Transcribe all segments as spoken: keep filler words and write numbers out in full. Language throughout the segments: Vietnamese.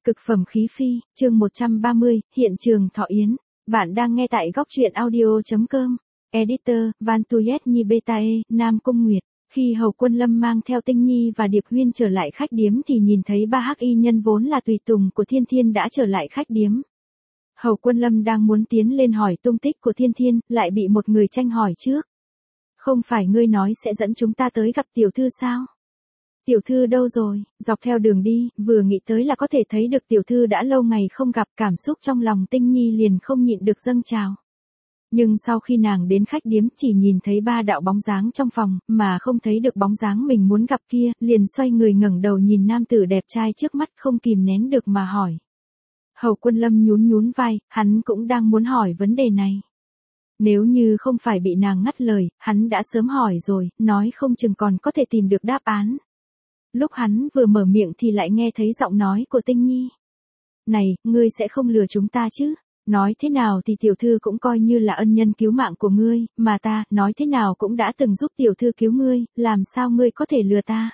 Cực phẩm khí phi, chương một trăm ba mươi, hiện trường thọ yến. Bạn đang nghe tại góc truyện audio chấm com. Editor, Van Tuyết Nhi Betae, Nam Cung Nguyệt. Khi Hầu Quân Lâm mang theo Tinh Nhi và Điệp Huyên trở lại khách điếm thì nhìn thấy ba hắc y nhân vốn là tùy tùng của Thiên Thiên đã trở lại khách điếm. Hầu Quân Lâm đang muốn tiến lên hỏi tung tích của Thiên Thiên, lại bị một người tranh hỏi trước. Không phải ngươi nói sẽ dẫn chúng ta tới gặp tiểu thư sao? Tiểu thư đâu rồi? Dọc theo đường đi, vừa nghĩ tới là có thể thấy được tiểu thư đã lâu ngày không gặp, cảm xúc trong lòng Tinh Nhi liền không nhịn được dâng trào. Nhưng sau khi nàng đến khách điếm chỉ nhìn thấy ba đạo bóng dáng trong phòng, mà không thấy được bóng dáng mình muốn gặp kia, liền xoay người ngẩng đầu nhìn nam tử đẹp trai trước mắt không kìm nén được mà hỏi. Hầu Quân Lâm nhún nhún vai, hắn cũng đang muốn hỏi vấn đề này. Nếu như không phải bị nàng ngắt lời, hắn đã sớm hỏi rồi, nói không chừng còn có thể tìm được đáp án. Lúc hắn vừa mở miệng thì lại nghe thấy giọng nói của Tinh Nhi. Này, ngươi sẽ không lừa chúng ta chứ? Nói thế nào thì tiểu thư cũng coi như là ân nhân cứu mạng của ngươi, mà ta, nói thế nào cũng đã từng giúp tiểu thư cứu ngươi, làm sao ngươi có thể lừa ta?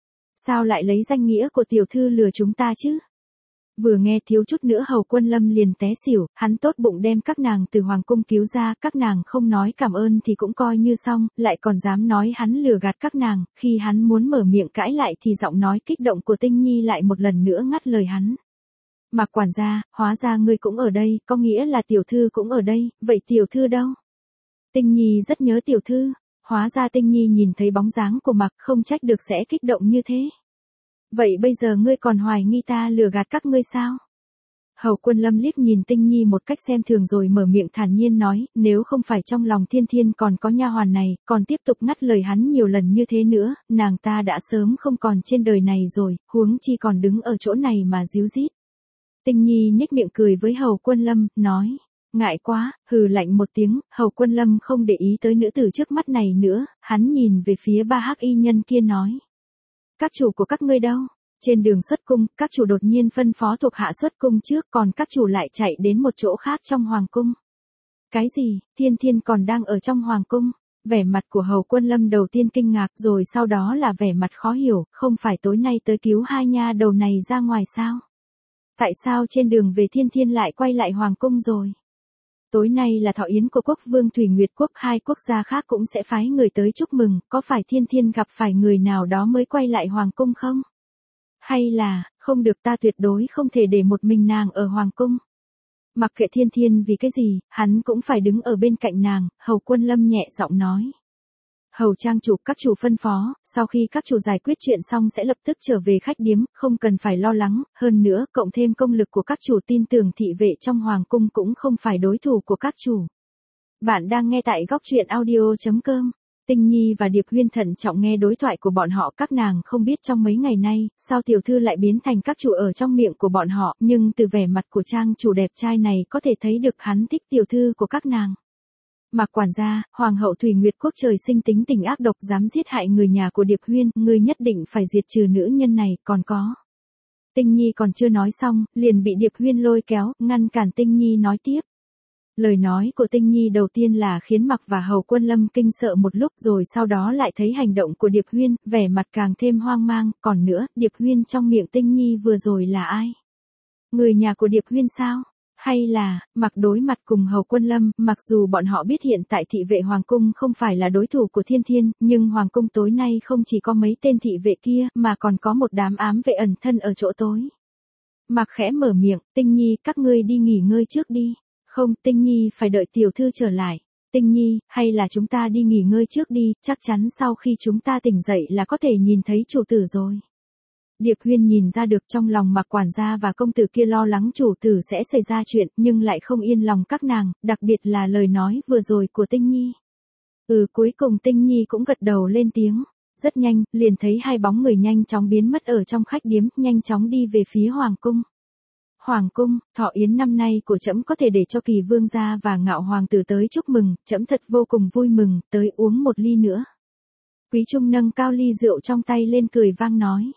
Sao lại lấy danh nghĩa của tiểu thư lừa chúng ta chứ? Vừa nghe thiếu chút nữa Hầu Quân Lâm liền té xỉu, hắn tốt bụng đem các nàng từ hoàng cung cứu ra, các nàng không nói cảm ơn thì cũng coi như xong, lại còn dám nói hắn lừa gạt các nàng, khi hắn muốn mở miệng cãi lại thì giọng nói kích động của Tinh Nhi lại một lần nữa ngắt lời hắn. Mạc quản gia, hóa ra ngươi cũng ở đây, có nghĩa là tiểu thư cũng ở đây, vậy tiểu thư đâu? Tinh Nhi rất nhớ tiểu thư, hóa ra Tinh Nhi nhìn thấy bóng dáng của Mạc không trách được sẽ kích động như thế. Vậy bây giờ ngươi còn hoài nghi ta lừa gạt các ngươi sao? Hầu Quân Lâm liếc nhìn Tinh Nhi một cách xem thường rồi mở miệng thản nhiên nói, nếu không phải trong lòng Thiên Thiên còn có nha hoàn này, còn tiếp tục ngắt lời hắn nhiều lần như thế nữa, nàng ta đã sớm không còn trên đời này rồi, huống chi còn đứng ở chỗ này mà díu dít. Tinh Nhi nhếch miệng cười với Hầu Quân Lâm, nói, ngại quá, hừ lạnh một tiếng, Hầu Quân Lâm không để ý tới nữ tử trước mắt này nữa, hắn nhìn về phía ba hắc y nhân kia nói. Các chủ của các ngươi đâu? Trên đường xuất cung, các chủ đột nhiên phân phó thuộc hạ xuất cung trước, còn các chủ lại chạy đến một chỗ khác trong hoàng cung. Cái gì? Thiên Thiên còn đang ở trong hoàng cung? Vẻ mặt của Hầu Quân Lâm đầu tiên kinh ngạc rồi sau đó là vẻ mặt khó hiểu, không phải tối nay tới cứu hai nha đầu này ra ngoài sao? Tại sao trên đường về Thiên Thiên lại quay lại hoàng cung rồi? Tối nay là thọ yến của quốc vương Thủy Nguyệt quốc, hai quốc gia khác cũng sẽ phái người tới chúc mừng, có phải Thiên Thiên gặp phải người nào đó mới quay lại hoàng cung không? Hay là, không được, ta tuyệt đối không thể để một mình nàng ở hoàng cung. Mặc kệ Thiên Thiên vì cái gì, hắn cũng phải đứng ở bên cạnh nàng, Hầu Quân Lâm nhẹ giọng nói. Hầu trang chủ, các chủ phân phó, sau khi các chủ giải quyết chuyện xong sẽ lập tức trở về khách điếm, không cần phải lo lắng, hơn nữa, cộng thêm công lực của các chủ tin tưởng thị vệ trong hoàng cung cũng không phải đối thủ của các chủ. Bạn đang nghe tại góc truyện audio chấm com. Tinh Nhi và Điệp Huyên thận trọng nghe đối thoại của bọn họ, các nàng không biết trong mấy ngày nay, sao tiểu thư lại biến thành các chủ ở trong miệng của bọn họ, nhưng từ vẻ mặt của trang chủ đẹp trai này có thể thấy được hắn thích tiểu thư của các nàng. Mạc quản gia, hoàng hậu Thủy Nguyệt quốc trời sinh tính tình ác độc, dám giết hại người nhà của Điệp Huyên, ngươi nhất định phải diệt trừ nữ nhân này, còn có. Tinh Nhi còn chưa nói xong, liền bị Điệp Huyên lôi kéo, ngăn cản Tinh Nhi nói tiếp. Lời nói của Tinh Nhi đầu tiên là khiến Mạc và Hầu Quân Lâm kinh sợ một lúc, rồi sau đó lại thấy hành động của Điệp Huyên, vẻ mặt càng thêm hoang mang, còn nữa, Điệp Huyên trong miệng Tinh Nhi vừa rồi là ai? Người nhà của Điệp Huyên sao? Hay là, Mạc đối mặt cùng Hầu Quân Lâm, mặc dù bọn họ biết hiện tại thị vệ hoàng cung không phải là đối thủ của Thiên Thiên, nhưng hoàng cung tối nay không chỉ có mấy tên thị vệ kia, mà còn có một đám ám vệ ẩn thân ở chỗ tối. Mạc khẽ mở miệng, Tinh Nhi, các ngươi đi nghỉ ngơi trước đi. Không, Tinh Nhi phải đợi tiểu thư trở lại. Tinh Nhi, hay là chúng ta đi nghỉ ngơi trước đi, chắc chắn sau khi chúng ta tỉnh dậy là có thể nhìn thấy chủ tử rồi. Điệp Huyên nhìn ra được trong lòng Mạc quản gia và công tử kia lo lắng chủ tử sẽ xảy ra chuyện, nhưng lại không yên lòng các nàng, đặc biệt là lời nói vừa rồi của Tinh Nhi. Ừ, cuối cùng Tinh Nhi cũng gật đầu lên tiếng. Rất nhanh, liền thấy hai bóng người nhanh chóng biến mất ở trong khách điếm, nhanh chóng đi về phía hoàng cung. Hoàng cung, thọ yến năm nay của trẫm có thể để cho Kỳ vương gia và Ngạo hoàng tử tới chúc mừng, trẫm thật vô cùng vui mừng, tới uống một ly nữa. Quý Trung nâng cao ly rượu trong tay lên cười vang nói.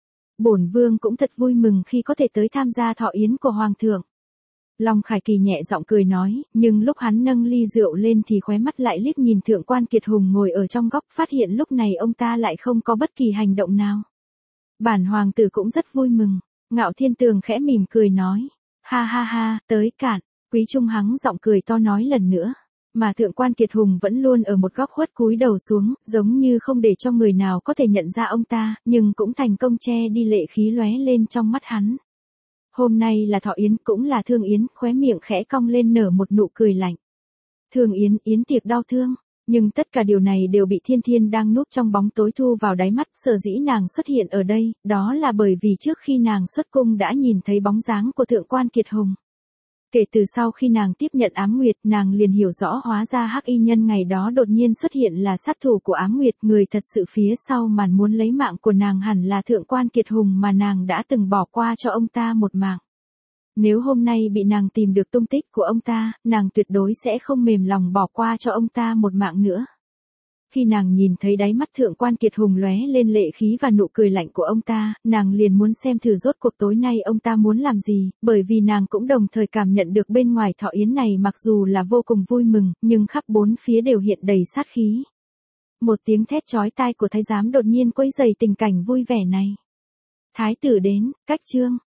Bổn vương cũng thật vui mừng khi có thể tới tham gia thọ yến của hoàng thượng. Long Khải Kỳ nhẹ giọng cười nói, nhưng lúc hắn nâng ly rượu lên thì khóe mắt lại liếc nhìn thượng quan Kiệt Hùng ngồi ở trong góc, phát hiện lúc này ông ta lại không có bất kỳ hành động nào. Bản hoàng tử cũng rất vui mừng. Ngạo Thiên Tường khẽ mỉm cười nói. Ha ha ha, tới cạn. Quý Trung hắng giọng cười to nói lần nữa. Mà Thượng quan Kiệt Hùng vẫn luôn ở một góc khuất cúi đầu xuống, giống như không để cho người nào có thể nhận ra ông ta, nhưng cũng thành công che đi lệ khí lóe lên trong mắt hắn. Hôm nay là thọ yến, cũng là thương yến, khóe miệng khẽ cong lên nở một nụ cười lạnh. Thương yến, yến tiệc đau thương. Nhưng tất cả điều này đều bị Thiên Thiên đang núp trong bóng tối thu vào đáy mắt, sở dĩ nàng xuất hiện ở đây, đó là bởi vì trước khi nàng xuất cung đã nhìn thấy bóng dáng của Thượng quan Kiệt Hùng. Kể từ sau khi nàng tiếp nhận ám nguyệt, nàng liền hiểu rõ hóa ra hắc y nhân ngày đó đột nhiên xuất hiện là sát thủ của ám nguyệt, người thật sự phía sau màn muốn lấy mạng của nàng hẳn là Thượng quan Kiệt Hùng mà nàng đã từng bỏ qua cho ông ta một mạng. Nếu hôm nay bị nàng tìm được tung tích của ông ta, nàng tuyệt đối sẽ không mềm lòng bỏ qua cho ông ta một mạng nữa. Khi nàng nhìn thấy đáy mắt Thượng quan Kiệt Hùng lóe lên lệ khí và nụ cười lạnh của ông ta, nàng liền muốn xem thử rốt cuộc tối nay ông ta muốn làm gì, bởi vì nàng cũng đồng thời cảm nhận được bên ngoài thọ yến này mặc dù là vô cùng vui mừng, nhưng khắp bốn phía đều hiện đầy sát khí. Một tiếng thét chói tai của thái giám đột nhiên quấy rầy tình cảnh vui vẻ này. Thái tử đến, cách trương,